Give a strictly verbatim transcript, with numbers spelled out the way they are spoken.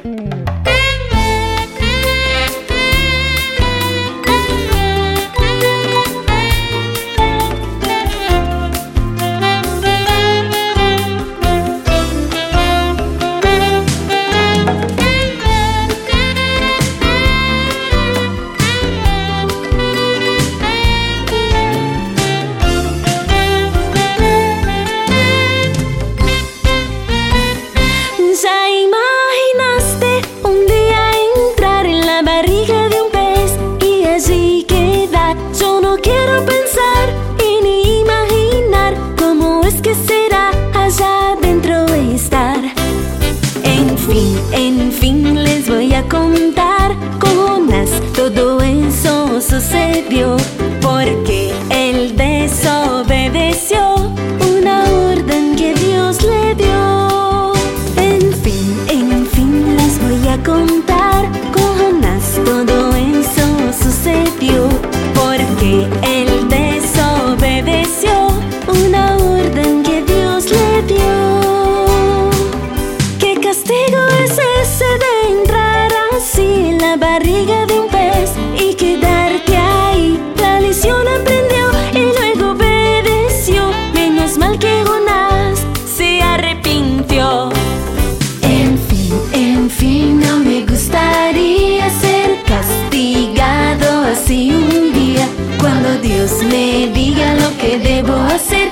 En fin, les voy a contar con Jonás todo eso sucedió, porque él desobedeció una orden que Dios le dio. En fin, en fin, les voy a contar con Jonás todo eso sucedió, porque él desobedeció una orden que Dios le dio. ¿Qué castigo es ese de entrar así en la barriga de un pez y quedarte ahí? La lección aprendió y luego obedeció. Menos mal que Jonás se arrepintió. En fin, en fin, no me gustaría ser castigado así un día, cuando Dios me diga lo que debo hacer.